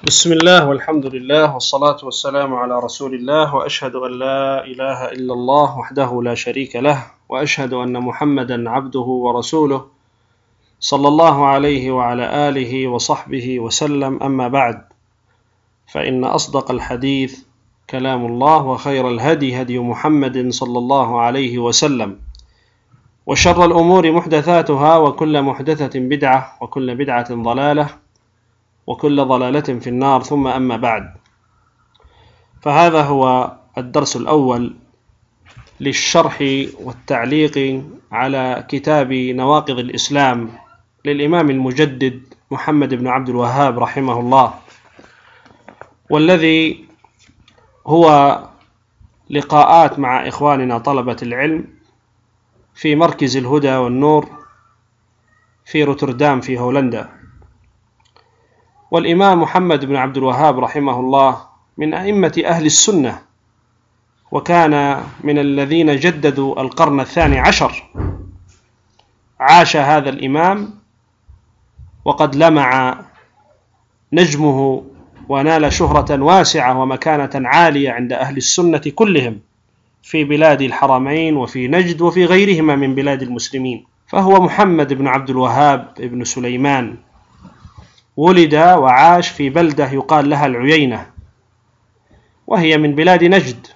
بسم الله والحمد لله والصلاة والسلام على رسول الله، وأشهد أن لا إله إلا الله وحده لا شريك له، وأشهد أن محمدا عبده ورسوله صلى الله عليه وعلى آله وصحبه وسلم. أما بعد، فإن أصدق الحديث كلام الله، وخير الهدي هدي محمد صلى الله عليه وسلم، وشر الأمور محدثاتها، وكل محدثة بدعة، وكل بدعة ضلالة، وكل ضلالة في النار. ثم أما بعد، فهذا هو الدرس الأول للشرح والتعليق على كتاب نواقض الإسلام للإمام المجدد محمد بن عبد الوهاب رحمه الله، والذي هو لقاءات مع إخواننا طلبة العلم في مركز الهدى والنور في روتردام في هولندا. والإمام محمد بن عبد الوهاب رحمه الله من أئمة أهل السنة، وكان من الذين جددوا القرن الثاني عشر. عاش هذا الإمام وقد لمع نجمه ونال شهرة واسعة ومكانة عالية عند أهل السنة كلهم في بلاد الحرمين وفي نجد وفي غيرهما من بلاد المسلمين. فهو محمد بن عبد الوهاب بن سليمان، ولد وعاش في بلدة يقال لها العيينة، وهي من بلاد نجد،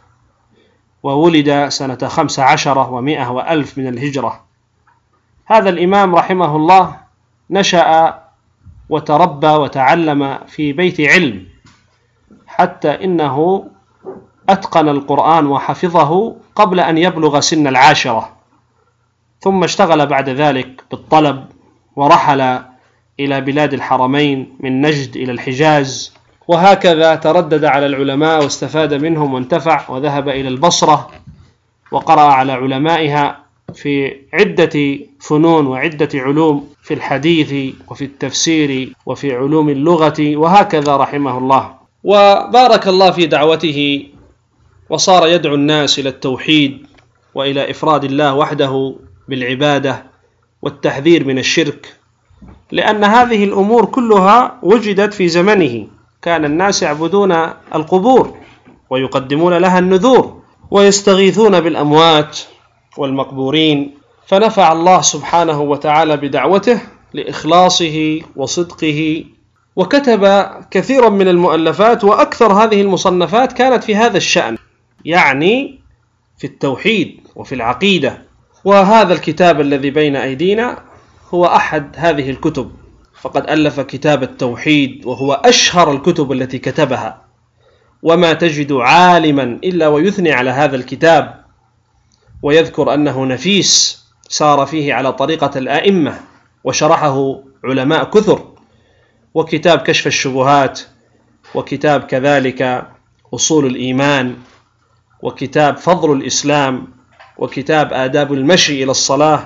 وولد سنة 15 و100 وألف من الهجرة. هذا الإمام رحمه الله نشأ وتربى وتعلم في بيت علم، حتى إنه أتقن القرآن وحفظه قبل أن يبلغ سن 10، ثم اشتغل بعد ذلك بالطلب، ورحل إلى بلاد الحرمين من نجد إلى الحجاز، وهكذا تردد على العلماء واستفاد منهم وانتفع، وذهب إلى البصرة وقرأ على علمائها في عدة فنون وعدة علوم، في الحديث وفي التفسير وفي علوم اللغة، وهكذا رحمه الله. وبارك الله في دعوته، وصار يدعو الناس إلى التوحيد وإلى إفراد الله وحده بالعبادة والتحذير من الشرك، لأن هذه الأمور كلها وجدت في زمنه. كان الناس يعبدون القبور ويقدمون لها النذور ويستغيثون بالأموات والمقبورين، فنفع الله سبحانه وتعالى بدعوته لإخلاصه وصدقه، وكتب كثيرا من المؤلفات، وأكثر هذه المصنفات كانت في هذا الشأن، يعني في التوحيد وفي العقيدة. وهذا الكتاب الذي بين أيدينا هو أحد هذه الكتب، فقد ألف كتاب التوحيد، وهو أشهر الكتب التي كتبها، وما تجد عالما إلا ويثني على هذا الكتاب ويذكر أنه نفيس سار فيه على طريقة الآئمة، وشرحه علماء كثر. وكتاب كشف الشبهات، وكتاب كذلك أصول الإيمان، وكتاب فضل الإسلام، وكتاب آداب المشي إلى الصلاة،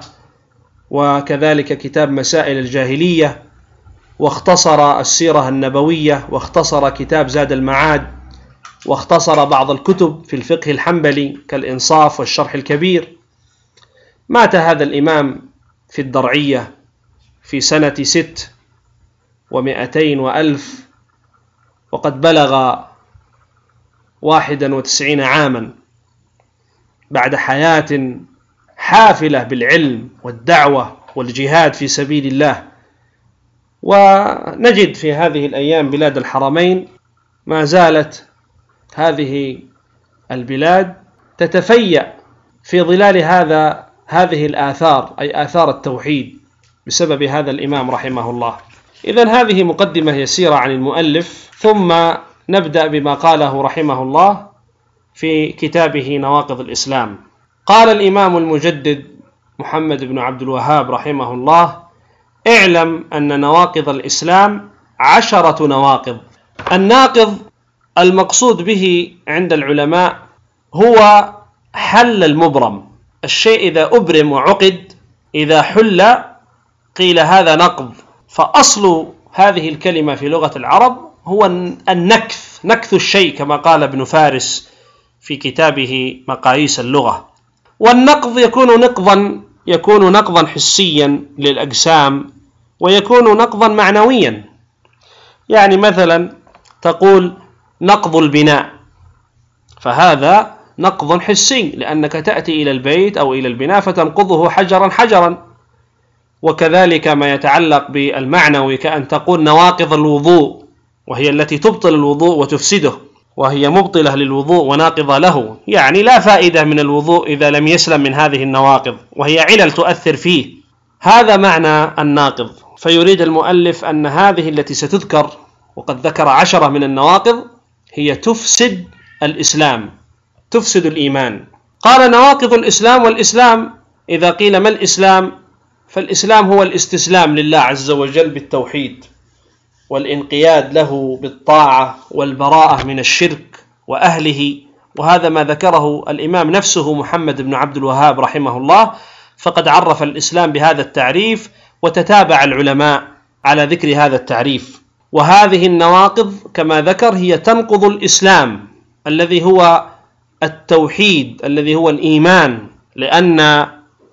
وكذلك كتاب مسائل الجاهلية، واختصر السيرة النبوية، واختصر كتاب زاد المعاد، واختصر بعض الكتب في الفقه الحنبلي كالإنصاف والشرح الكبير. مات هذا الإمام في الدرعية في سنة 600 وألف، وقد بلغ 91 عاما، بعد حياة حافلة بالعلم والدعوة والجهاد في سبيل الله. ونجد في هذه الأيام بلاد الحرمين ما زالت هذه البلاد تتفيأ في ظلال هذه الآثار، أي آثار التوحيد، بسبب هذا الإمام رحمه الله. إذن هذه مقدمة يسيرة عن المؤلف، ثم نبدأ بما قاله رحمه الله في كتابه نواقض الإسلام. قال الإمام المجدد محمد بن عبد الوهاب رحمه الله: اعلم أن نواقض الإسلام 10 نواقض. الناقض المقصود به عند العلماء هو حل المبرم، الشيء إذا أبرم وعقد، إذا حل قيل هذا نقض. فأصل هذه الكلمة في لغة العرب هو النكث، نكث الشيء، كما قال ابن فارس في كتابه مقاييس اللغة. والنقض يكون نقضا حسيا للأجسام، ويكون نقضا معنويا. يعني مثلا تقول نقض البناء، فهذا نقض حسي، لأنك تأتي إلى البيت أو إلى البناء فتنقضه حجرا حجرا. وكذلك ما يتعلق بالمعنوي كأن تقول نواقض الوضوء، وهي التي تبطل الوضوء وتفسده، وهي مبطلة للوضوء وناقضة له، يعني لا فائدة من الوضوء إذا لم يسلم من هذه النواقض، وهي علل تؤثر فيه. هذا معنى الناقض. فيريد المؤلف أن هذه التي ستذكر، وقد ذكر 10 من النواقض، هي تفسد الإسلام، تفسد الإيمان. قال نواقض الإسلام. والإسلام إذا قيل ما الإسلام؟ فالإسلام هو الاستسلام لله عز وجل بالتوحيد، والانقياد له بالطاعة، والبراءة من الشرك وأهله. وهذا ما ذكره الإمام نفسه محمد بن عبد الوهاب رحمه الله، فقد عرف الإسلام بهذا التعريف، وتتابع العلماء على ذكر هذا التعريف. وهذه النواقض كما ذكر هي تنقض الإسلام الذي هو التوحيد، الذي هو الإيمان، لأن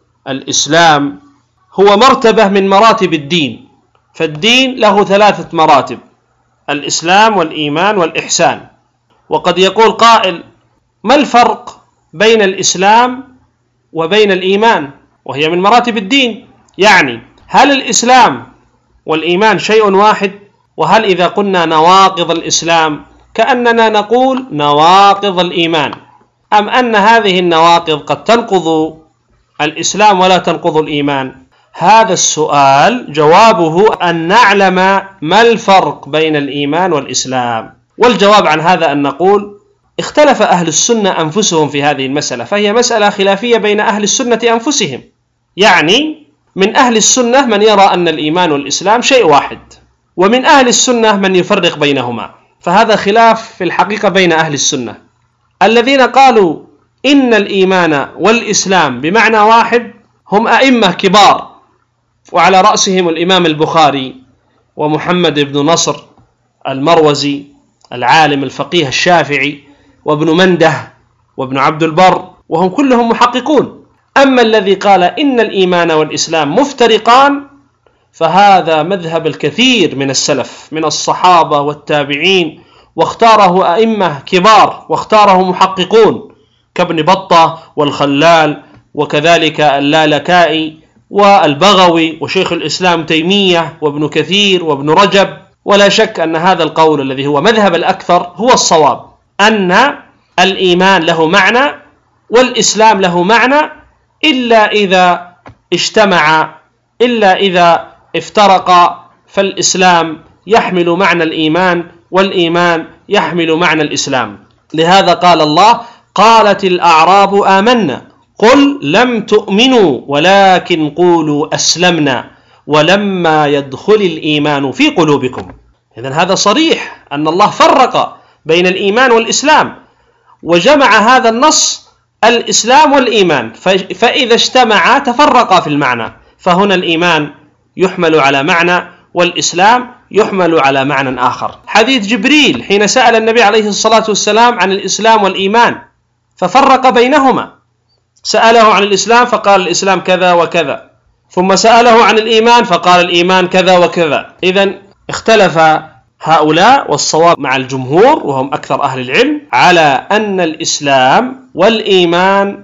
الإسلام هو مرتبة من مراتب الدين، فالدين له 3 مراتب: الإسلام والإيمان والإحسان. وقد يقول قائل: ما الفرق بين الإسلام وبين الإيمان؟ وهي من مراتب الدين، يعني هل الإسلام والإيمان شيء واحد؟ وهل إذا قلنا نواقض الإسلام كأننا نقول نواقض الإيمان، أم أن هذه النواقض قد تنقض الإسلام ولا تنقض الإيمان؟ هذا السؤال جوابه أن نعلم ما الفرق بين الإيمان والإسلام. والجواب عن هذا أن نقول: اختلف أهل السنة أنفسهم في هذه المسألة، فهي مسألة خلافية بين أهل السنة أنفسهم. يعني من أهل السنة من يرى أن الإيمان والإسلام شيء واحد، ومن أهل السنة من يفرق بينهما، فهذا خلاف في الحقيقة بين أهل السنة. الذين قالوا إن الإيمان والإسلام بمعنى واحد هم أئمة كبار، وعلى رأسهم الإمام البخاري ومحمد بن نصر المروزي العالم الفقيه الشافعي، وابن منده وابن عبد البر، وهم كلهم محققون. أما الذي قال إن الإيمان والإسلام مفترقان فهذا مذهب الكثير من السلف من الصحابة والتابعين، واختاره أئمة كبار، واختاره محققون كابن بطة والخلال، وكذلك اللالكائي والبغوي وشيخ الإسلام تيمية وابن كثير وابن رجب. ولا شك أن هذا القول الذي هو مذهب الأكثر هو الصواب، أن الإيمان له معنى والإسلام له معنى، إلا إذا اجتمع، إلا إذا افترق، فالإسلام يحمل معنى الإيمان والإيمان يحمل معنى الإسلام. لهذا قال الله: قالت الأعراب آمنا قل لم تؤمنوا ولكن قولوا أسلمنا ولما يدخل الإيمان في قلوبكم. إذن هذا صريح أن الله فرق بين الإيمان والإسلام، وجمع هذا النص الإسلام والإيمان، فإذا اجتمعا تفرقا في المعنى، فهنا الإيمان يحمل على معنى والإسلام يحمل على معنى آخر. حديث جبريل حين سأل النبي عليه الصلاة والسلام عن الإسلام والإيمان ففرق بينهما، سأله عن الإسلام فقال الإسلام كذا وكذا، ثم سأله عن الإيمان فقال الإيمان كذا وكذا. إذن اختلف هؤلاء، والصواب مع الجمهور وهم أكثر أهل العلم، على أن الإسلام والإيمان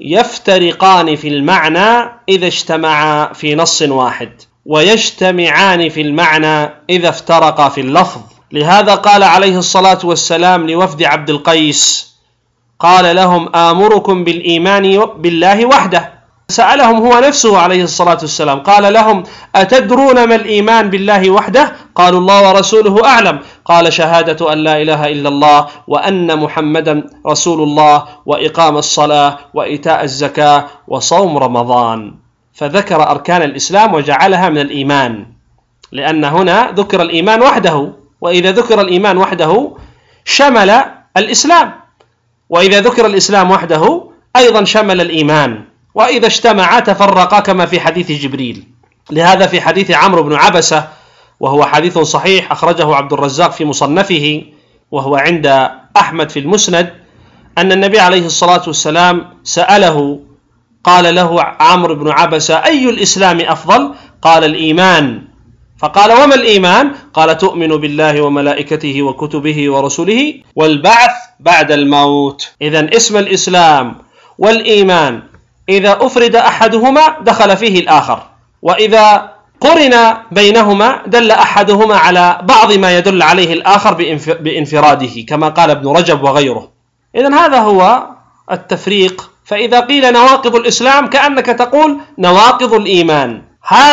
يفترقان في المعنى إذا اجتمعا في نص واحد، ويجتمعان في المعنى إذا افترقا في اللفظ. لهذا قال عليه الصلاة والسلام لوفد عبد القيس، قال لهم: آمركم بالإيمان بالله وحده. سألهم هو نفسه عليه الصلاة والسلام، قال لهم: أتدرون ما الإيمان بالله وحده؟ قالوا: الله ورسوله أعلم. قال: شهادة أن لا إله إلا الله وأن محمدا رسول الله وإقام الصلاة وإيتاء الزكاة وصوم رمضان. فذكر أركان الإسلام وجعلها من الإيمان، لأن هنا ذكر الإيمان وحده، وإذا ذكر الإيمان وحده شمل الإسلام، وإذا ذكر الإسلام وحده أيضا شمل الإيمان، وإذا اجتمعا تفرقا كما في حديث جبريل. لهذا في حديث عمرو بن عبسة، وهو حديث صحيح أخرجه عبد الرزاق في مصنفه وهو عند أحمد في المسند، أن النبي عليه الصلاة والسلام سأله، قال له عمرو بن عبسة: أي الإسلام أفضل؟ قال: الإيمان. فقال وما الإيمان؟ قال تؤمن بالله وملائكته وكتبه ورسله والبعث بعد الموت. إذن اسم الإسلام والإيمان إذا أفرد أحدهما دخل فيه الآخر، وإذا قرن بينهما دل أحدهما على بعض ما يدل عليه الآخر بانفراده، كما قال ابن رجب وغيره. إذن هذا هو التفريق. فإذا قيل نواقض الإسلام كأنك تقول نواقض الإيمان.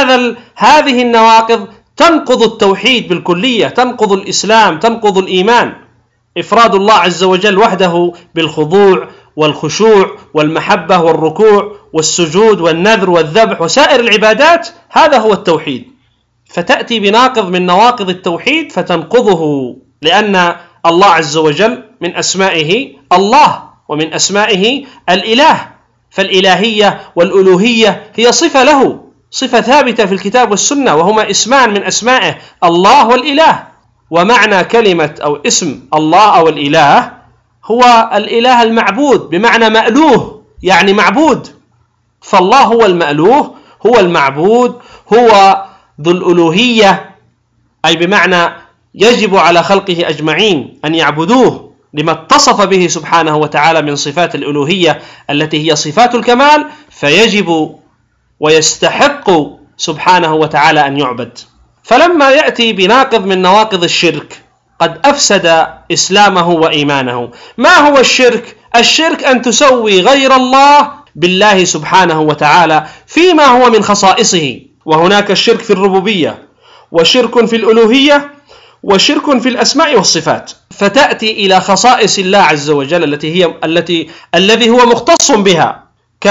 هذه النواقض تنقض التوحيد بالكلية، تنقض الإسلام، تنقض الإيمان. إفراد الله عز وجل وحده بالخضوع والخشوع والمحبة والركوع والسجود والنذر والذبح وسائر العبادات، هذا هو التوحيد. فتأتي بناقض من نواقض التوحيد فتنقضه، لأن الله عز وجل من أسمائه الله، ومن أسمائه الإله، فالإلهية والألوهية هي صفة له، صفة ثابتة في الكتاب والسنة، وهما اسمان من أسمائه الله والإله. ومعنى كلمة أو اسم الله أو الإله هو الإله المعبود، بمعنى مألوه يعني معبود. فالله هو المألوه، هو المعبود، هو ذو الألوهية، أي بمعنى يجب على خلقه أجمعين أن يعبدوه لما اتصف به سبحانه وتعالى من صفات الألوهية التي هي صفات الكمال، فيجب ويستحق سبحانه وتعالى أن يعبد. فلما يأتي بناقض من نواقض الشرك قد أفسد إسلامه وإيمانه. ما هو الشرك؟ الشرك أن تسوي غير الله بالله سبحانه وتعالى فيما هو من خصائصه. وهناك الشرك في الربوبية، وشرك في الألوهية، وشرك في الأسماء والصفات. فتأتي إلى خصائص الله عز وجل الذي هو مختص بها،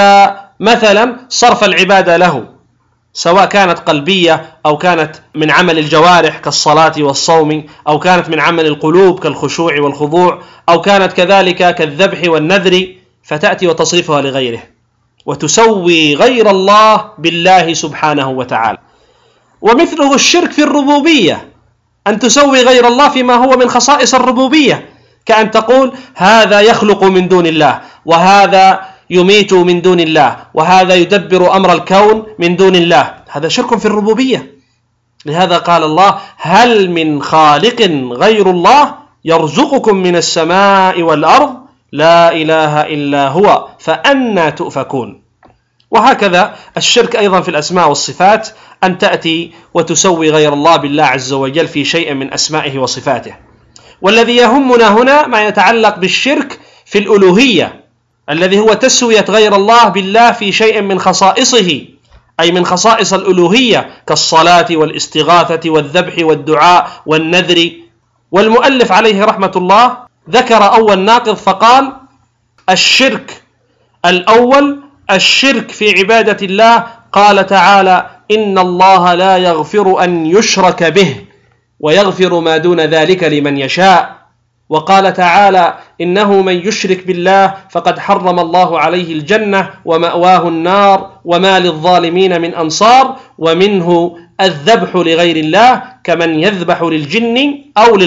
كمثلا صرف العبادة له، سواء كانت قلبية أو كانت من عمل الجوارح كالصلاة والصوم، أو كانت من عمل القلوب كالخشوع والخضوع، أو كانت كذلك كالذبح والنذر، فتأتي وتصرفها لغيره وتسوي غير الله بالله سبحانه وتعالى. ومثله الشرك في الربوبية، أن تسوي غير الله فيما هو من خصائص الربوبية، كأن تقول هذا يخلق من دون الله، وهذا يميت من دون الله، وهذا يدبر أمر الكون من دون الله. هذا شرك في الربوبية. لهذا قال الله هل من خالق غير الله يرزقكم من السماء والأرض لا إله إلا هو فأنى تؤفكون. وهكذا الشرك أيضا في الأسماء والصفات، أن تأتي وتسوي غير الله بالله عز وجل في شيء من أسمائه وصفاته. والذي يهمنا هنا ما يتعلق بالشرك في الألوهية، الذي هو تسوية غير الله بالله في شيء من خصائصه، أي من خصائص الألوهية كالصلاة والاستغاثة والذبح والدعاء والنذر. والمؤلف عليه رحمة الله ذكر أول ناقض فقال الشرك الأول الشرك في عبادة الله. قال تعالى إن الله لا يغفر أن يشرك به ويغفر ما دون ذلك لمن يشاء. وقال تعالى إنه من يشرك بالله فقد حرم الله عليه الجنة ومأواه النار وما للظالمين من أنصار. ومنه الذبح لغير الله كمن يذبح للجن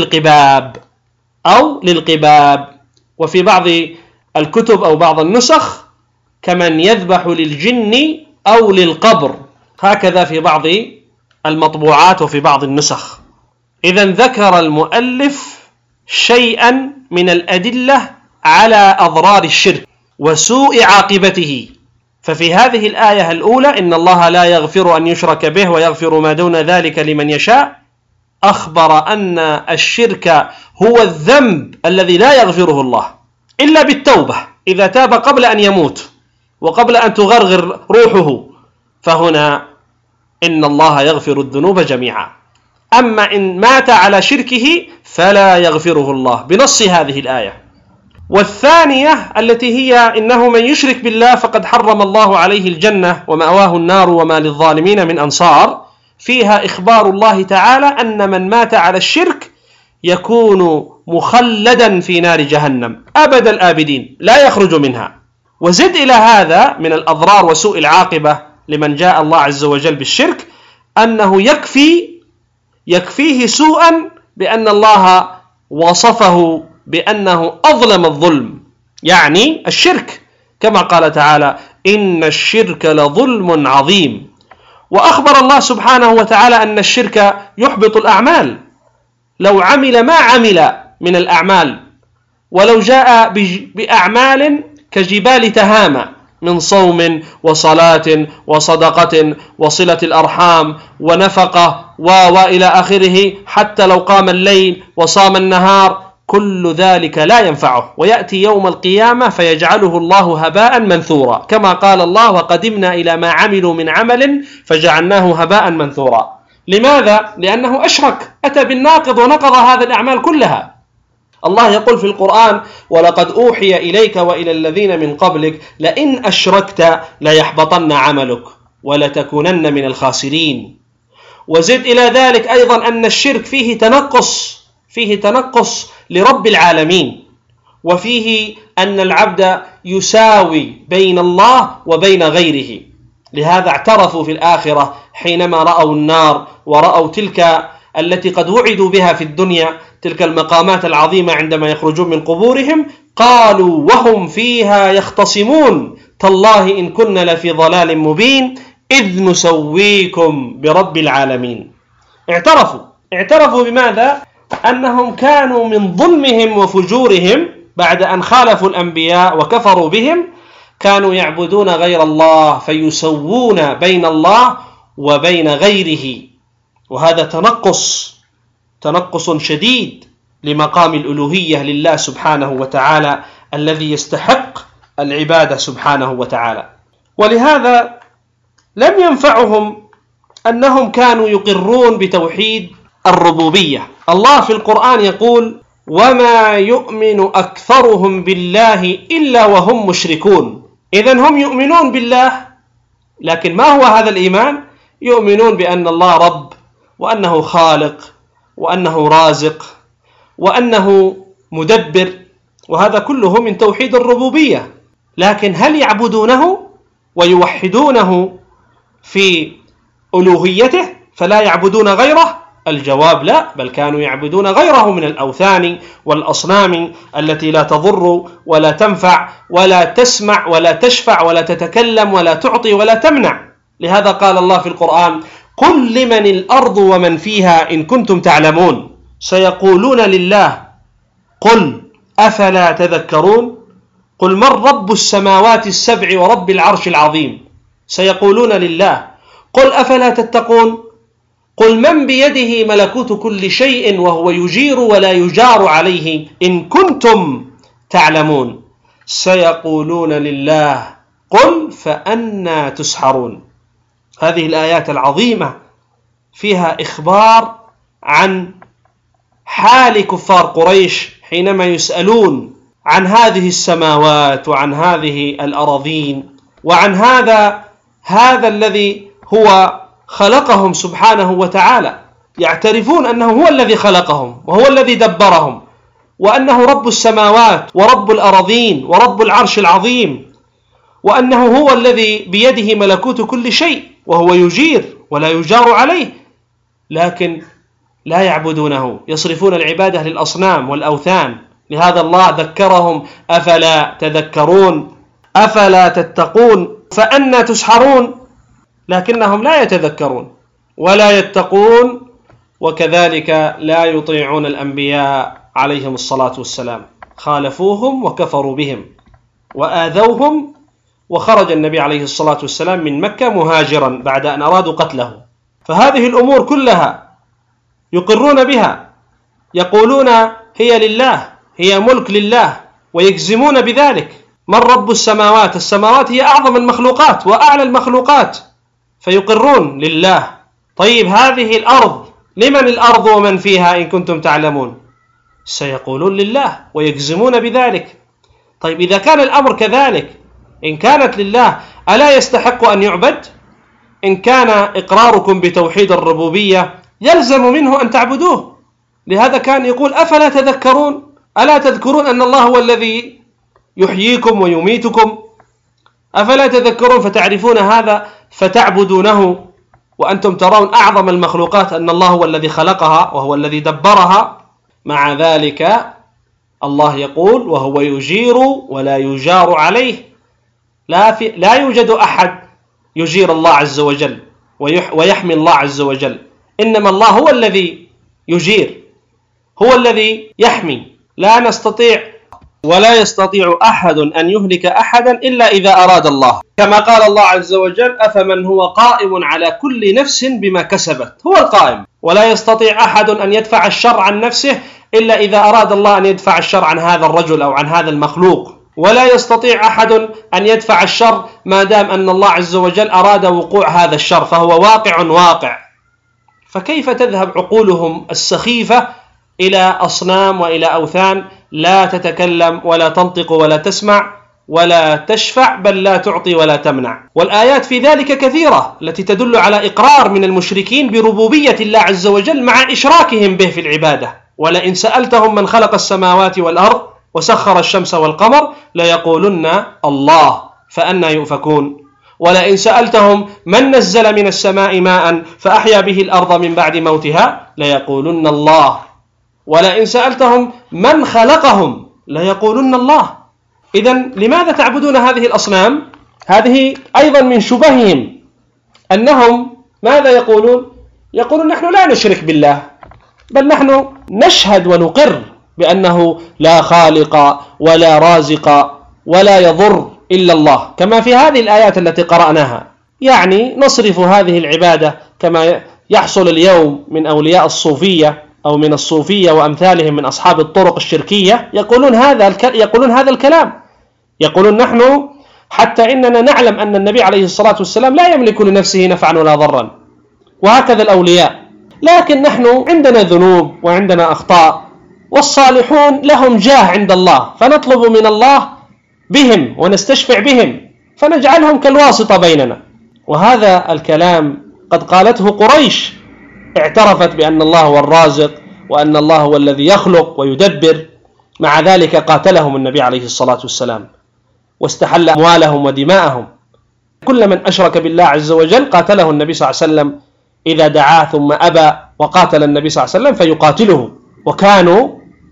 أو للقباب. وفي بعض الكتب أو بعض النسخ كمن يذبح للجن أو للقبر، هكذا في بعض المطبوعات وفي بعض النسخ. إذن ذكر المؤلف شيئا من الأدلة على أضرار الشرك وسوء عاقبته. ففي هذه الآية الأولى إن الله لا يغفر أن يشرك به ويغفر ما دون ذلك لمن يشاء، أخبر أن الشرك هو الذنب الذي لا يغفره الله إلا بالتوبة، إذا تاب قبل أن يموت وقبل أن تغرغر روحه، فهنا إن الله يغفر الذنوب جميعا. أما إن مات على شركه فلا يغفره الله بنص هذه الآية. والثانية التي هي إنه من يشرك بالله فقد حرم الله عليه الجنة ومأواه النار وما للظالمين من أنصار، فيها إخبار الله تعالى أن من مات على الشرك يكون مخلدا في نار جهنم أبد الآبدين لا يخرج منها. وزد إلى هذا من الأضرار وسوء العاقبة لمن جاء الله عز وجل بالشرك أنه يكفيه سوءا بأن الله وصفه بأنه أظلم الظلم، يعني الشرك، كما قال تعالى إن الشرك لظلم عظيم. وأخبر الله سبحانه وتعالى أن الشرك يحبط الأعمال. لو عمل ما عمل من الأعمال، ولو جاء بأعمال كجبال تهامة من صوم وصلاة وصدقة وصلة الأرحام ونفقة وإلى آخره، حتى لو قام الليل وصام النهار، كل ذلك لا ينفعه، ويأتي يوم القيامة فيجعله الله هباء منثورا، كما قال الله: وقدمنا إلى ما عملوا من عمل فجعلناه هباء منثورا. لماذا؟ لأنه أشرك، أتى بالناقض ونقض هذه الأعمال كلها. الله يقول في القرآن: ولقد أوحي إليك وإلى الذين من قبلك لئن أشركت ليحبطن عملك ولتكونن من الخاسرين. وزد إلى ذلك أيضا أن الشرك فيه تنقص لرب العالمين، وفيه أن العبد يساوي بين الله وبين غيره. لهذا اعترفوا في الآخرة حينما رأوا النار ورأوا تلك التي قد وعدوا بها في الدنيا، تلك المقامات العظيمة عندما يخرجون من قبورهم، قالوا وهم فيها يختصمون: تالله إن كنا لفي ضلال مبين إذ نسويكم برب العالمين. اعترفوا بماذا؟ أنهم كانوا من ظلمهم وفجورهم بعد أن خالفوا الأنبياء وكفروا بهم، كانوا يعبدون غير الله فيسوون بين الله وبين غيره. وهذا تنقص شديد لمقام الألوهية لله سبحانه وتعالى الذي يستحق العبادة سبحانه وتعالى. ولهذا لم ينفعهم أنهم كانوا يقرون بتوحيد الربوبية. الله في القرآن يقول: وما يؤمن أكثرهم بالله إلا وهم مشركون. إذن هم يؤمنون بالله، لكن ما هو هذا الإيمان؟ يؤمنون بأن الله رب، وأنه خالق، وأنه رازق، وأنه مدبر، وهذا كله من توحيد الربوبية. لكن هل يعبدونه ويوحدونه في ألوهيته فلا يعبدون غيره؟ الجواب لا، بل كانوا يعبدون غيره من الأوثان والأصنام التي لا تضر ولا تنفع ولا تسمع ولا تشفع ولا تتكلم ولا تعطي ولا تمنع. لهذا قال الله في القرآن: قل لمن الأرض ومن فيها إن كنتم تعلمون سيقولون لله قل أفلا تذكرون قل من رب السماوات السبع ورب العرش العظيم سيقولون لله قل أفلا تتقون قل من بيده ملكوت كل شيء وهو يجير ولا يجار عليه إن كنتم تعلمون سيقولون لله قل فأنى تسحرون. هذه الآيات العظيمة فيها إخبار عن حال كفار قريش حينما يسألون عن هذه السماوات وعن هذه الأراضين وعن هذا الذي هو خلقهم سبحانه وتعالى. يعترفون أنه هو الذي خلقهم وهو الذي دبرهم وأنه رب السماوات ورب الأراضين ورب العرش العظيم، وأنه هو الذي بيده ملكوت كل شيء وهو يجير ولا يجار عليه، لكن لا يعبدونه، يصرفون العبادة للأصنام والأوثان. لهذا الله ذكرهم أفلا تذكرون أفلا تتقون فأنى تسحرون، لكنهم لا يتذكرون ولا يتقون، وكذلك لا يطيعون الأنبياء عليهم الصلاة والسلام، خالفوهم وكفروا بهم وآذوهم، وخرج النبي عليه الصلاة والسلام من مكة مهاجرا بعد أن أرادوا قتله. فهذه الأمور كلها يقرون بها، يقولون هي لله، هي ملك لله، ويجزمون بذلك. من رب السماوات؟ السماوات هي أعظم المخلوقات وأعلى المخلوقات، فيقرون لله. طيب هذه الأرض لمن الأرض ومن فيها إن كنتم تعلمون؟ سيقولون لله ويجزمون بذلك. طيب إذا كان الأمر كذلك، إن كانت لله ألا يستحق أن يعبد؟ إن كان إقراركم بتوحيد الربوبية يلزم منه أن تعبدوه. لهذا كان يقول أفلا تذكرون؟ ألا تذكرون أن الله هو الذي يحييكم ويميتكم؟ أفلا تذكرون فتعرفون هذا فتعبدونه وأنتم ترون أعظم المخلوقات أن الله هو الذي خلقها وهو الذي دبرها؟ مع ذلك الله يقول وهو يجير ولا يجار عليه. لا يوجد أحد يجير الله عز وجل، ويحمي الله عز وجل، إنما الله هو الذي يجير، هو الذي يحمي. لا نستطيع ولا يستطيع أحد أن يهلك أحدا إلا إذا أراد الله، كما قال الله عز وجل: أفمن هو قائم على كل نفس بما كسبت، هو القائم. ولا يستطيع أحد أن يدفع الشر عن نفسه إلا إذا أراد الله أن يدفع الشر عن هذا الرجل أو عن هذا المخلوق. ولا يستطيع أحد أن يدفع الشر ما دام أن الله عز وجل أراد وقوع هذا الشر، فهو واقع. فكيف تذهب عقولهم السخيفة إلى أصنام وإلى أوثان لا تتكلم ولا تنطق ولا تسمع ولا تشفع، بل لا تعطي ولا تمنع؟ والآيات في ذلك كثيرة التي تدل على إقرار من المشركين بربوبية الله عز وجل مع إشراكهم به في العبادة. ولئن سألتهم من خلق السماوات والأرض وسخر الشمس والقمر ليقولن الله، فأنى يؤفكون. ولئن سألتهم من نزل من السماء ماء فأحيا به الأرض من بعد موتها ليقولن الله. ولئن سألتهم من خلقهم ليقولن الله. إذن لماذا تعبدون هذه الأصنام؟ هذه أيضا من شبههم، أنهم ماذا يقولون؟ يقولون نحن لا نشرك بالله، بل نحن نشهد ونقر بأنه لا خالق ولا رازق ولا يضر إلا الله، كما في هذه الآيات التي قرأناها. يعني نصرف هذه العبادة كما يحصل اليوم من أولياء الصوفية أو من الصوفية وأمثالهم من أصحاب الطرق الشركية، يقولون هذا الكلام. يقولون نحن حتى إننا نعلم أن النبي عليه الصلاة والسلام لا يملك لنفسه نفعا ولا ضرا، وهكذا الأولياء، لكن نحن عندنا ذنوب وعندنا أخطاء، والصالحون لهم جاه عند الله، فنطلب من الله بهم ونستشفع بهم، فنجعلهم كالواسطة بيننا. وهذا الكلام قد قالته قريش، اعترفت بأن الله هو الرازق وأن الله هو الذي يخلق ويدبر، مع ذلك قاتلهم النبي عليه الصلاة والسلام واستحل أموالهم ودماءهم. كل من أشرك بالله عز وجل قاتله النبي صلى الله عليه وسلم إذا دعاه ثم أبى، وقاتل النبي صلى الله عليه وسلم فيقاتله. وكانوا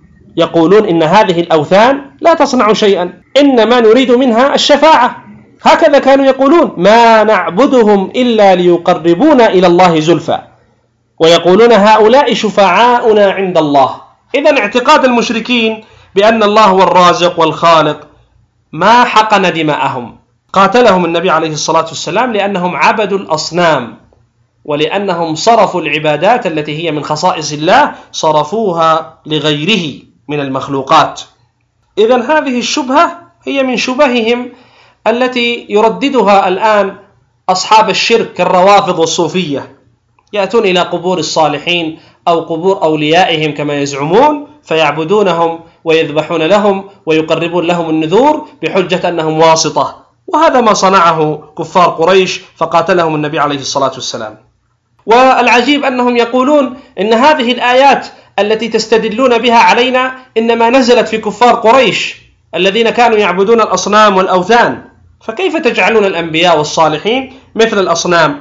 يقولون إن هذه الأوثان لا تصنع شيئا، إنما نريد منها الشفاعة. هكذا كانوا يقولون: ما نعبدهم إلا ليقربونا إلى الله زلفى، ويقولون هؤلاء شفعاؤنا عند الله. إذن اعتقاد المشركين بأن الله هو الرازق والخالق ما حقن دماءهم. قاتلهم النبي عليه الصلاة والسلام لأنهم عبدوا الأصنام، ولأنهم صرفوا العبادات التي هي من خصائص الله صرفوها لغيره من المخلوقات. إذن هذه الشبهة هي من شبههم التي يرددها الآن أصحاب الشرك كالروافض والصوفية، يأتون إلى قبور الصالحين أو قبور أوليائهم كما يزعمون، فيعبدونهم ويذبحون لهم ويقربون لهم النذور بحجة أنهم واسطة. وهذا ما صنعه كفار قريش، فقاتلهم النبي عليه الصلاة والسلام. والعجيب أنهم يقولون إن هذه الآيات التي تستدلون بها علينا إنما نزلت في كفار قريش الذين كانوا يعبدون الأصنام والأوثان، فكيف تجعلون الأنبياء والصالحين مثل الأصنام؟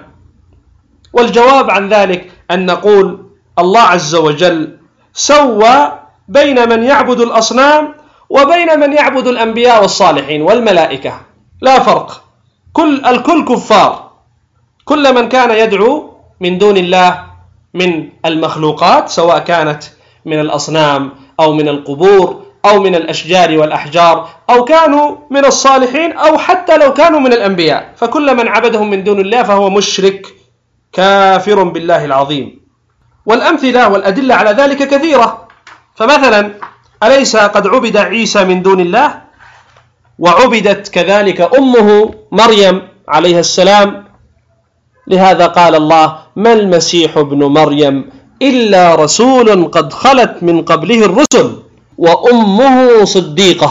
والجواب عن ذلك أن نقول الله عز وجل سوى بين من يعبد الأصنام وبين من يعبد الأنبياء والصالحين والملائكة، لا فرق، الكل كفار. كل من كان يدعو من دون الله من المخلوقات، سواء كانت من الأصنام أو من القبور أو من الأشجار والأحجار أو كانوا من الصالحين أو حتى لو كانوا من الأنبياء، فكل من عبدهم من دون الله فهو مشرك كافر بالله العظيم. والأمثلة والأدلة على ذلك كثيرة. فمثلا أليس قد عبد عيسى من دون الله، وعبدت كذلك أمه مريم عليه السلام؟ لهذا قال الله: ما المسيح ابن مريم إلا رسول قد خلت من قبله الرسل وأمه صديقة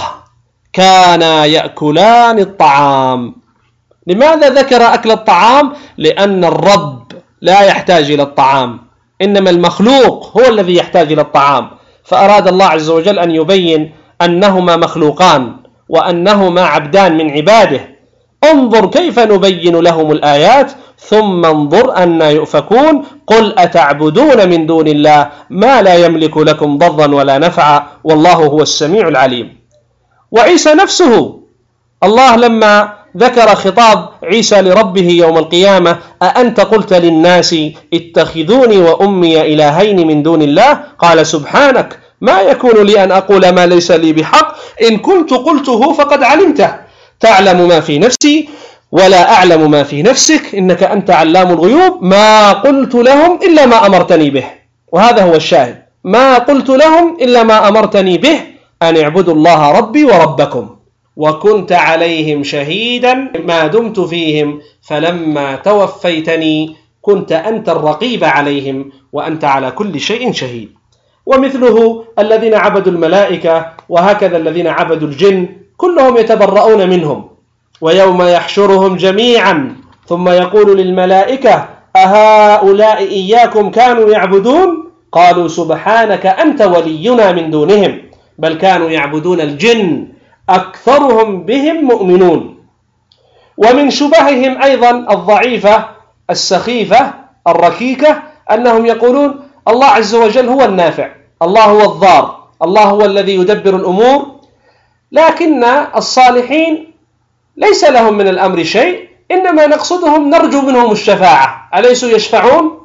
كانا يأكلان الطعام. لماذا ذكر أكل الطعام؟ لأن الرب لا يحتاج إلى الطعام، إنما المخلوق هو الذي يحتاج إلى الطعام. فأراد الله عز وجل أن يبين أنهما مخلوقان وأنهما عبدان من عباده. انظر كيف نبين لهم الآيات ثم انظر أن يؤفكون. قل أتعبدون من دون الله ما لا يملك لكم ضرا ولا نفعا والله هو السميع العليم. وعيسى نفسه الله لما ذكر خطاب عيسى لربه يوم القيامة: أأنت قلت للناس اتخذوني وأمي إلهين من دون الله؟ قال: سبحانك، ما يكون لي أن أقول ما ليس لي بحق، إن كنت قلته فقد علمته، تعلم ما في نفسي ولا أعلم ما في نفسك، إنك أنت علام الغيوب، ما قلت لهم إلا ما أمرتني به. وهذا هو الشاهد: ما قلت لهم إلا ما أمرتني به، أن اعبدوا الله ربي وربكم، وكنت عليهم شهيدا ما دمت فيهم، فلما توفيتني كنت أنت الرقيب عليهم وأنت على كل شيء شهيد. ومثله الذين عبدوا الملائكة، وهكذا الذين عبدوا الجن، كلهم يتبرؤون منهم. ويوم يحشرهم جميعا ثم يقول للملائكة: أهؤلاء إياكم كانوا يعبدون؟ قالوا: سبحانك، أنت ولينا من دونهم، بل كانوا يعبدون الجن أكثرهم بهم مؤمنون. ومن شبههم أيضا الضعيفة السخيفة الركيكة أنهم يقولون: الله عز وجل هو النافع، الله هو الضار، الله هو الذي يدبر الأمور، لكن الصالحين ليس لهم من الأمر شيء، إنما نقصدهم نرجو منهم الشفاعة، أليسوا يشفعون؟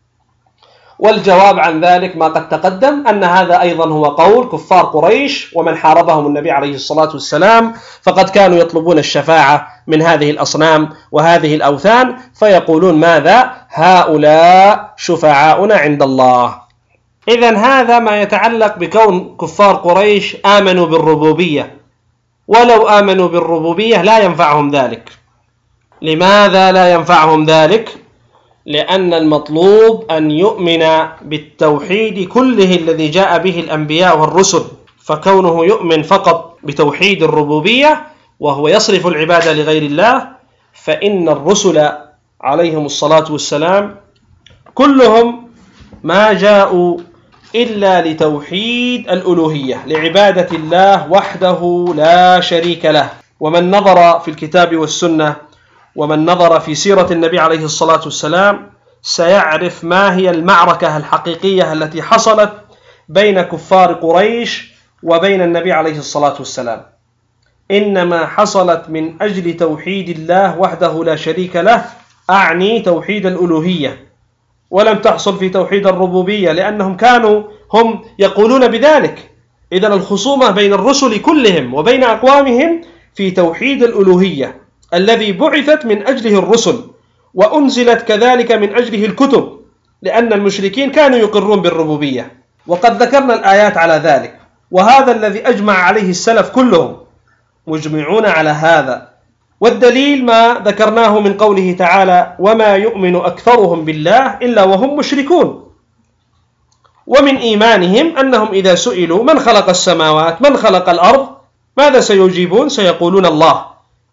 والجواب عن ذلك ما قد تقدم، أن هذا أيضا هو قول كفار قريش ومن حاربهم النبي عليه الصلاة والسلام، فقد كانوا يطلبون الشفاعة من هذه الأصنام وهذه الأوثان، فيقولون: ماذا؟ هؤلاء شفعاؤنا عند الله. إذن هذا ما يتعلق بكون كفار قريش آمنوا بالربوبية، ولو آمنوا بالربوبية لا ينفعهم ذلك. لماذا لا ينفعهم ذلك؟ لأن المطلوب أن يؤمن بالتوحيد كله الذي جاء به الأنبياء والرسل، فكونه يؤمن فقط بتوحيد الربوبية وهو يصرف العبادة لغير الله، فإن الرسل عليهم الصلاة والسلام كلهم ما جاءوا إلا لتوحيد الألوهية، لعبادة الله وحده لا شريك له. ومن نظر في الكتاب والسنة ومن نظر في سيرة النبي عليه الصلاة والسلام سيعرف ما هي المعركة الحقيقية التي حصلت بين كفار قريش وبين النبي عليه الصلاة والسلام. إنما حصلت من أجل توحيد الله وحده لا شريك له، أعني توحيد الألوهية، ولم تحصل في توحيد الربوبية، لأنهم كانوا هم يقولون بذلك. إذن الخصومة بين الرسل كلهم وبين أقوامهم في توحيد الألوهية الذي بعثت من أجله الرسل، وأنزلت كذلك من أجله الكتب، لأن المشركين كانوا يقرون بالربوبية، وقد ذكرنا الآيات على ذلك. وهذا الذي أجمع عليه السلف كلهم، مجمعون على هذا. والدليل ما ذكرناه من قوله تعالى: وما يؤمن أكثرهم بالله إلا وهم مشركون. ومن إيمانهم أنهم إذا سئلوا من خلق السماوات من خلق الأرض ماذا سيجيبون؟ سيقولون الله.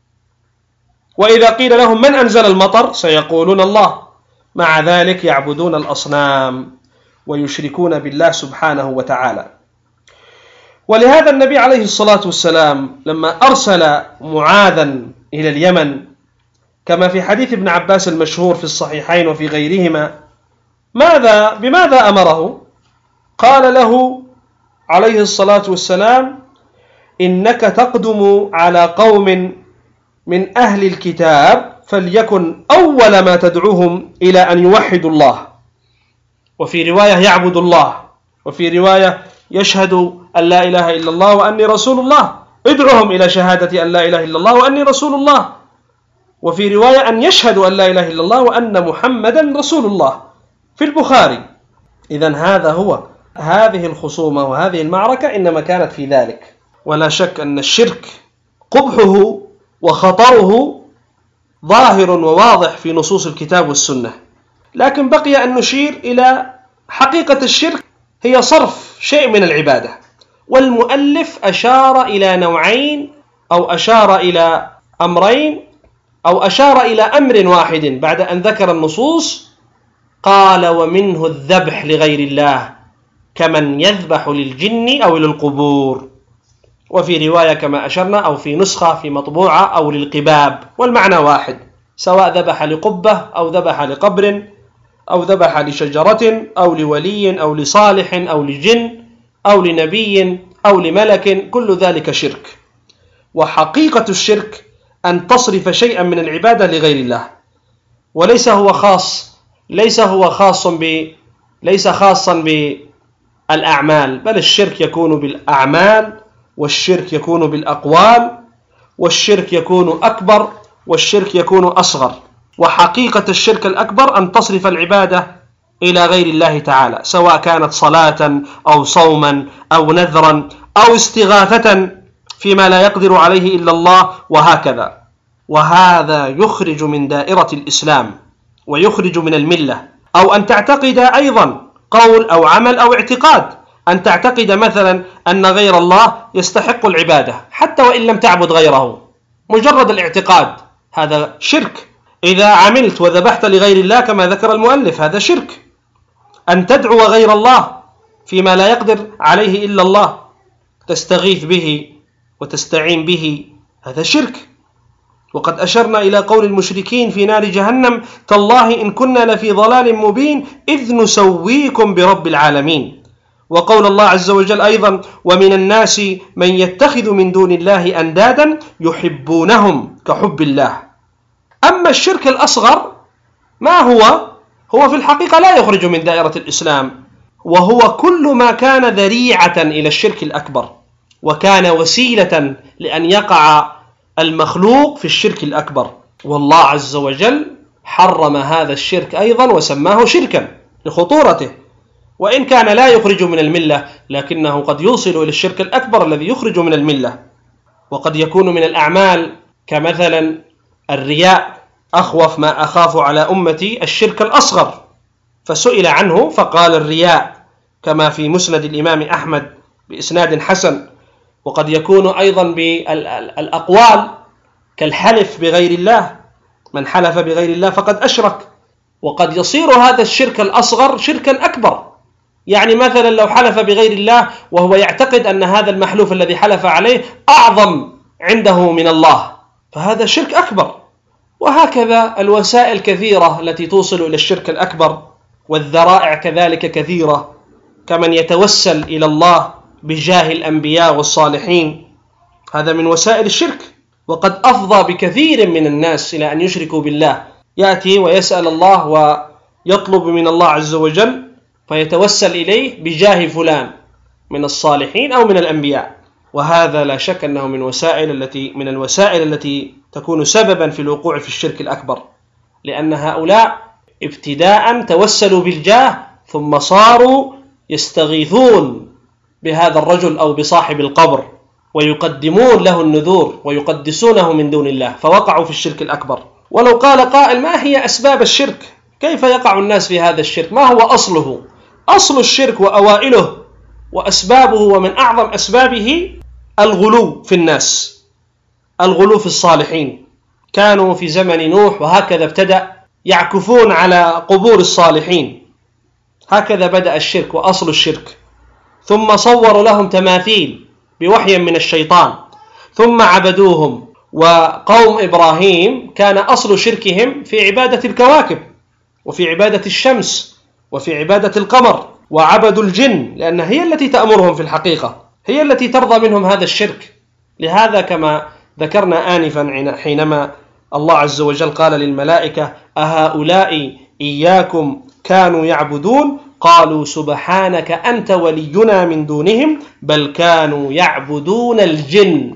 وإذا قيل لهم من أنزل المطر سيقولون الله. مع ذلك يعبدون الأصنام ويشركون بالله سبحانه وتعالى. ولهذا النبي عليه الصلاة والسلام لما أرسل معاذا إلى اليمن، كما في حديث ابن عباس المشهور في الصحيحين وفي غيرهما، بماذا أمره؟ قال له عليه الصلاة والسلام: إنك تقدم على قوم من أهل الكتاب، فليكن أول ما تدعوهم إلى أن يوحدوا الله، وفي رواية يعبدوا الله، وفي رواية يشهدوا أن لا إله إلا الله وأني رسول الله، ادعوهم إلى شهادة أن لا إله إلا الله وأني رسول الله، وفي رواية أن يشهدوا أن لا إله إلا الله وأن محمدا رسول الله في البخاري. إذن هذا هو هذه الخصومة وهذه المعركة إنما كانت في ذلك. ولا شك أن الشرك قبحه وخطره ظاهر وواضح في نصوص الكتاب والسنة، لكن بقي أن نشير إلى حقيقة الشرك، هي صرف شيء من العبادة. والمؤلف أشار إلى نوعين، أو أشار إلى أمرين، أو أشار إلى أمر واحد بعد أن ذكر النصوص. قال: ومنه الذبح لغير الله كمن يذبح للجن أو للقبور، وفي رواية كما أشرنا أو في نسخة في مطبوعة أو للقباب، والمعنى واحد، سواء ذبح لقبة أو ذبح لقبر أو ذبح لشجرة أو لولي أو لصالح أو لجن أو لنبي أو لملك، كل ذلك شرك. وحقيقة الشرك أن تصرف شيئا من العبادة لغير الله، وليس هو خاصا بالأعمال، بل الشرك يكون بالأعمال، والشرك يكون بالأقوال، والشرك يكون أكبر، والشرك يكون أصغر. وحقيقة الشرك الأكبر أن تصرف العبادة إلى غير الله تعالى، سواء كانت صلاة أو صوما أو نذرا أو استغاثة فيما لا يقدر عليه إلا الله، وهكذا. وهذا يخرج من دائرة الإسلام ويخرج من الملة. أو أن تعتقد أيضا قول أو عمل أو اعتقاد، أن تعتقد مثلا أن غير الله يستحق العبادة حتى وإن لم تعبد غيره، مجرد الاعتقاد، هذا شرك. إذا عملت وذبحت لغير الله كما ذكر المؤلف هذا شرك. أن تدعو غير الله فيما لا يقدر عليه إلا الله، تستغيث به وتستعين به، هذا شرك. وقد أشرنا إلى قول المشركين في نار جهنم: تالله إن كنا لفي ضلال مبين إذ نسويكم برب العالمين. وقول الله عز وجل أيضا: ومن الناس من يتخذ من دون الله أندادا يحبونهم كحب الله. أما الشرك الأصغر ما هو في الحقيقة لا يخرج من دائرة الإسلام، وهو كل ما كان ذريعة إلى الشرك الأكبر، وكان وسيلة لأن يقع المخلوق في الشرك الأكبر. والله عز وجل حرم هذا الشرك أيضا وسماه شركا لخطورته، وإن كان لا يخرج من الملة لكنه قد يوصل إلى الشرك الأكبر الذي يخرج من الملة. وقد يكون من الأعمال كمثلا الرياء، أخوف ما أخاف على أمتي الشرك الأصغر، فسئل عنه فقال: الرياء، كما في مسند الإمام أحمد بإسناد حسن. وقد يكون أيضا بالأقوال كالحلف بغير الله، من حلف بغير الله فقد أشرك. وقد يصير هذا الشرك الأصغر شركا أكبر، يعني مثلا لو حلف بغير الله وهو يعتقد أن هذا المحلوف الذي حلف عليه أعظم عنده من الله، فهذا شرك أكبر. وهكذا الوسائل كثيرة التي توصل إلى الشرك الأكبر، والذرائع كذلك كثيرة، كمن يتوسل إلى الله بجاه الأنبياء والصالحين، هذا من وسائل الشرك. وقد أفضى بكثير من الناس إلى أن يشركوا بالله، يأتي ويسأل الله ويطلب من الله عز وجل فيتوسل إليه بجاه فلان من الصالحين أو من الأنبياء، وهذا لا شك أنه من الوسائل التي تكون سببا في الوقوع في الشرك الأكبر، لأن هؤلاء ابتداء توسلوا بالجاه ثم صاروا يستغيثون بهذا الرجل أو بصاحب القبر ويقدمون له النذور ويقدسونه من دون الله، فوقعوا في الشرك الأكبر. ولو قال قائل: ما هي أسباب الشرك؟ كيف يقع الناس في هذا الشرك؟ ما هو أصله؟ أصل الشرك وأوائله وأسبابه، ومن أعظم أسبابه الغلو في الناس، الغلو في الصالحين. كانوا في زمن نوح وهكذا ابتدأ يعكفون على قبور الصالحين، هكذا بدأ الشرك وأصل الشرك. ثم صوروا لهم تماثيل بوحي من الشيطان، ثم عبدوهم. وقوم إبراهيم كان أصل شركهم في عبادة الكواكب وفي عبادة الشمس وفي عبادة القمر، وعبدوا الجن لأن هي التي تأمرهم في الحقيقة، هي التي ترضى منهم هذا الشرك. لهذا كما ذكرنا آنفا حينما الله عز وجل قال للملائكة: أهؤلاء إياكم كانوا يعبدون؟ قالوا سبحانك أنت ولينا من دونهم بل كانوا يعبدون الجن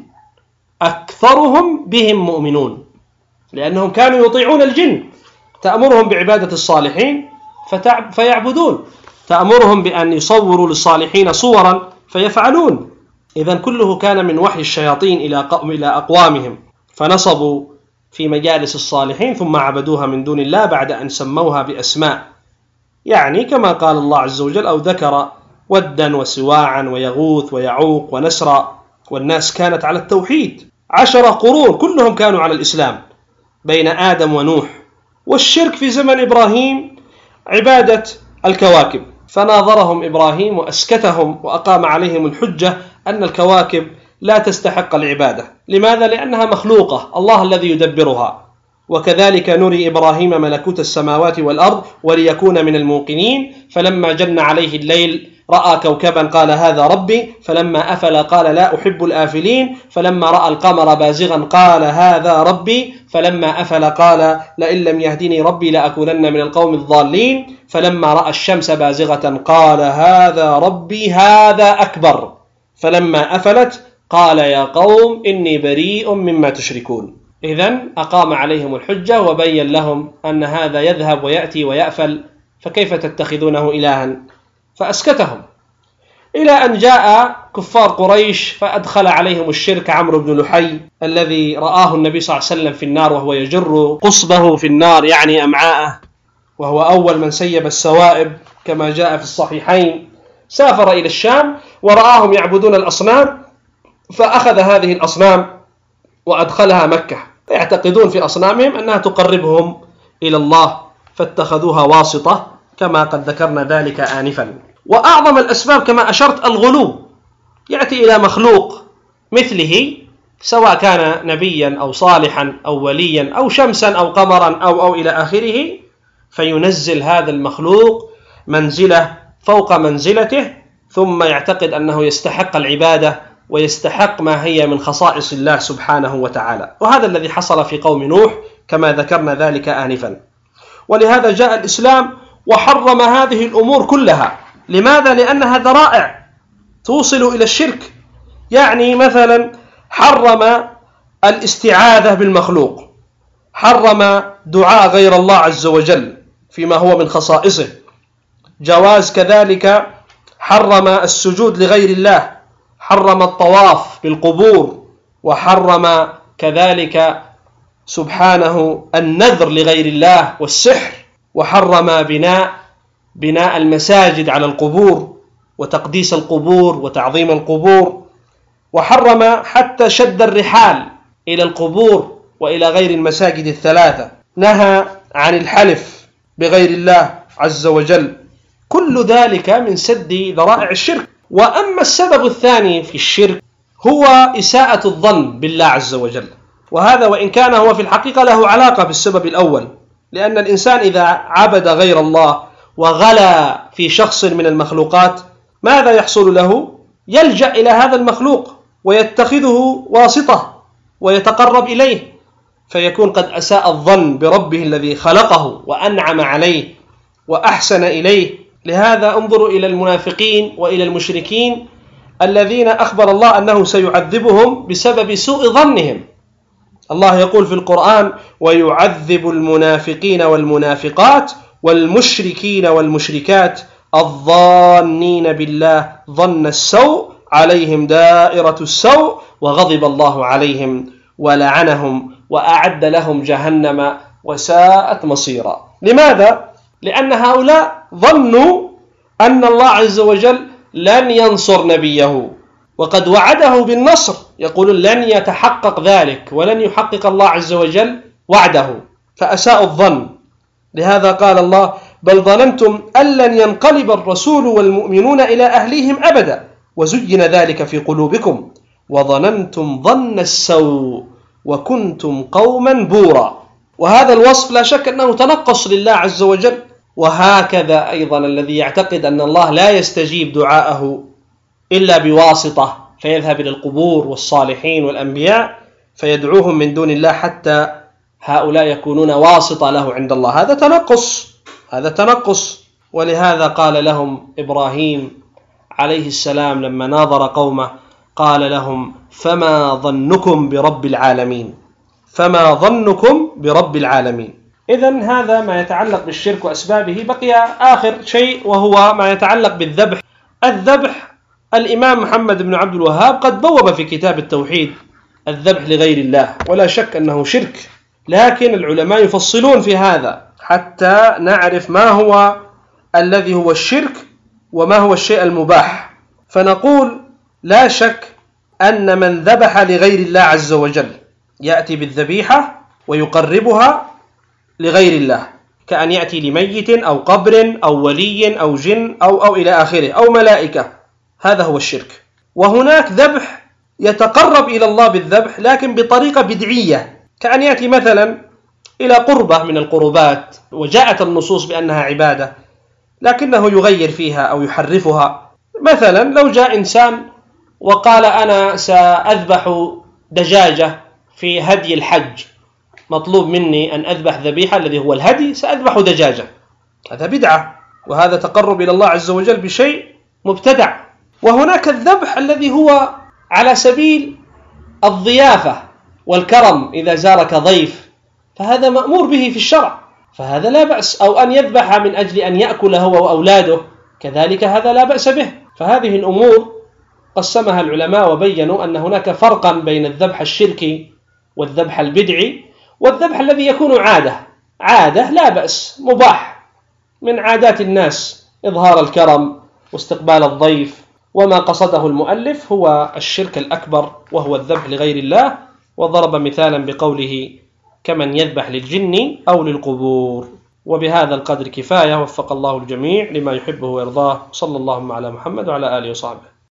أكثرهم بهم مؤمنون. لأنهم كانوا يطيعون الجن، تأمرهم بعبادة الصالحين فيعبدون، تأمرهم بأن يصوروا للصالحين صورا فيفعلون. إذن كله كان من وحي الشياطين إلى أقوامهم، فنصبوا في مجالس الصالحين ثم عبدوها من دون الله بعد أن سموها بأسماء، يعني كما قال الله عز وجل: أو ذكر ودا وسواعا ويغوث ويعوق ونسرا. والناس كانت على التوحيد 10 قرون كلهم كانوا على الإسلام بين آدم ونوح. والشرك في زمن إبراهيم عبادة الكواكب، فناظرهم إبراهيم وأسكتهم وأقام عليهم الحجة أن الكواكب لا تستحق العبادة. لماذا؟ لأنها مخلوقة، الله الذي يدبرها. وكذلك نري إبراهيم ملكوت السماوات والأرض وليكون من الموقنين، فلما جن عليه الليل رأى كوكبا قال هذا ربي، فلما أفل قال لا أحب الآفلين، فلما رأى القمر بازغا قال هذا ربي، فلما أفل قال لئن لم يهدني ربي لأكونن من القوم الضالين، فلما رأى الشمس بازغة قال هذا ربي هذا أكبر، فلما أفلت قال يا قوم إني بريء مما تشركون. إذن أقام عليهم الحجة وبين لهم أن هذا يذهب ويأتي ويأفل، فكيف تتخذونه إلها؟ فأسكتهم، إلى أن جاء كفار قريش فأدخل عليهم الشرك عمرو بن لحي الذي رآه النبي صلى الله عليه وسلم في النار وهو يجر قصبه في النار يعني أمعاءه، وهو أول من سيب السوائب كما جاء في الصحيحين. سافر إلى الشام ورآهم يعبدون الأصنام، فأخذ هذه الأصنام وأدخلها مكة، يعتقدون في أصنامهم أنها تقربهم إلى الله، فاتخذوها واسطة كما قد ذكرنا ذلك آنفا. وأعظم الأسباب كما أشرت الغلو، يأتي إلى مخلوق مثله سواء كان نبيا أو صالحا أو وليا أو شمسا أو قمرا أو إلى آخره، فينزل هذا المخلوق منزلة فوق منزلته، ثم يعتقد أنه يستحق العبادة ويستحق ما هي من خصائص الله سبحانه وتعالى. وهذا الذي حصل في قوم نوح كما ذكرنا ذلك آنفا. ولهذا جاء الإسلام وحرم هذه الأمور كلها. لماذا؟ لأنها ذرائع توصل إلى الشرك. يعني مثلا حرم الاستعاذة بالمخلوق، حرم دعاء غير الله عز وجل فيما هو من خصائصه، جواز كذلك حرم السجود لغير الله، حرم الطواف بالقبور، وحرم كذلك سبحانه النذر لغير الله والسحر، وحرم بناء المساجد على القبور وتقديس القبور وتعظيم القبور، وحرم حتى شد الرحال إلى القبور وإلى غير المساجد الثلاثة، نهى عن الحلف بغير الله عز وجل. كل ذلك من سد ذرائع الشرك. وأما السبب الثاني في الشرك هو إساءة الظن بالله عز وجل، وهذا وإن كان هو في الحقيقة له علاقة بالسبب الأول، لأن الإنسان إذا عبد غير الله وغلا في شخص من المخلوقات ماذا يحصل له؟ يلجأ إلى هذا المخلوق ويتخذه واسطة ويتقرب إليه، فيكون قد أساء الظن بربه الذي خلقه وأنعم عليه وأحسن إليه. لهذا انظروا إلى المنافقين وإلى المشركين الذين أخبر الله أنه سيعذبهم بسبب سوء ظنهم. الله يقول في القرآن ويعذب المنافقين والمنافقات والمشركين والمشركات الظانين بالله ظن السوء عليهم دائرة السوء وغضب الله عليهم ولعنهم وأعد لهم جهنم وساءت مصيرا. لماذا؟ لأن هؤلاء ظنوا أن الله عز وجل لن ينصر نبيه، وقد وعده بالنصر، يقولون لن يتحقق ذلك ولن يحقق الله عز وجل وعده، فأساءوا الظن. لهذا قال الله بل ظننتم أن لن ينقلب الرسول والمؤمنون إلى أهليهم أبدا وزين ذلك في قلوبكم وظننتم ظن السوء وكنتم قوما بورا. وهذا الوصف لا شك أنه تنقص لله عز وجل. وهكذا أيضا الذي يعتقد أن الله لا يستجيب دعاءه إلا بواسطة، فيذهب إلى القبور والصالحين والأنبياء فيدعوهم من دون الله حتى هؤلاء يكونون واسطة له عند الله، هذا تنقص. ولهذا قال لهم إبراهيم عليه السلام لما ناظر قومه قال لهم فما ظنكم برب العالمين، فما ظنكم برب العالمين. إذن هذا ما يتعلق بالشرك وأسبابه. بقي آخر شيء وهو ما يتعلق بالذبح. الذبح الإمام محمد بن عبد الوهاب قد بوب في كتاب التوحيد الذبح لغير الله، ولا شك أنه شرك، لكن العلماء يفصلون في هذا حتى نعرف ما هو الذي هو الشرك وما هو الشيء المباح. فنقول لا شك أن من ذبح لغير الله عز وجل يأتي بالذبيحة ويقربها لغير الله، كأن يأتي لميت أو قبر أو ولي أو جن أو إلى آخره أو ملائكة، هذا هو الشرك. وهناك ذبح يتقرب إلى الله بالذبح لكن بطريقة بدعية، كأن يأتي مثلا إلى قربة من القربات وجاءت النصوص بأنها عبادة، لكنه يغير فيها أو يحرفها مثلا لو جاء إنسان وقال أنا سأذبح دجاجة في هدي الحج، مطلوب مني أن أذبح ذبيحة الذي هو الهدي، سأذبح دجاجة، هذا بدعة، وهذا تقرب إلى الله عز وجل بشيء مبتدع. وهناك الذبح الذي هو على سبيل الضيافة والكرم، إذا زارك ضيف فهذا مأمور به في الشرع، فهذا لا بأس، أو أن يذبح من أجل أن يأكل هو وأولاده كذلك هذا لا بأس به. فهذه الأمور قسمها العلماء وبينوا أن هناك فرقا بين الذبح الشركي والذبح البدعي والذبح الذي يكون عادة لا بأس، مباح، من عادات الناس إظهار الكرم واستقبال الضيف. وما قصده المؤلف هو الشرك الأكبر وهو الذبح لغير الله، وضرب مثالا بقوله كمن يذبح للجن أو للقبور. وبهذا القدر كفاية، وفق الله الجميع لما يحبه ويرضاه، صلى الله على محمد وعلى آله وصحبه.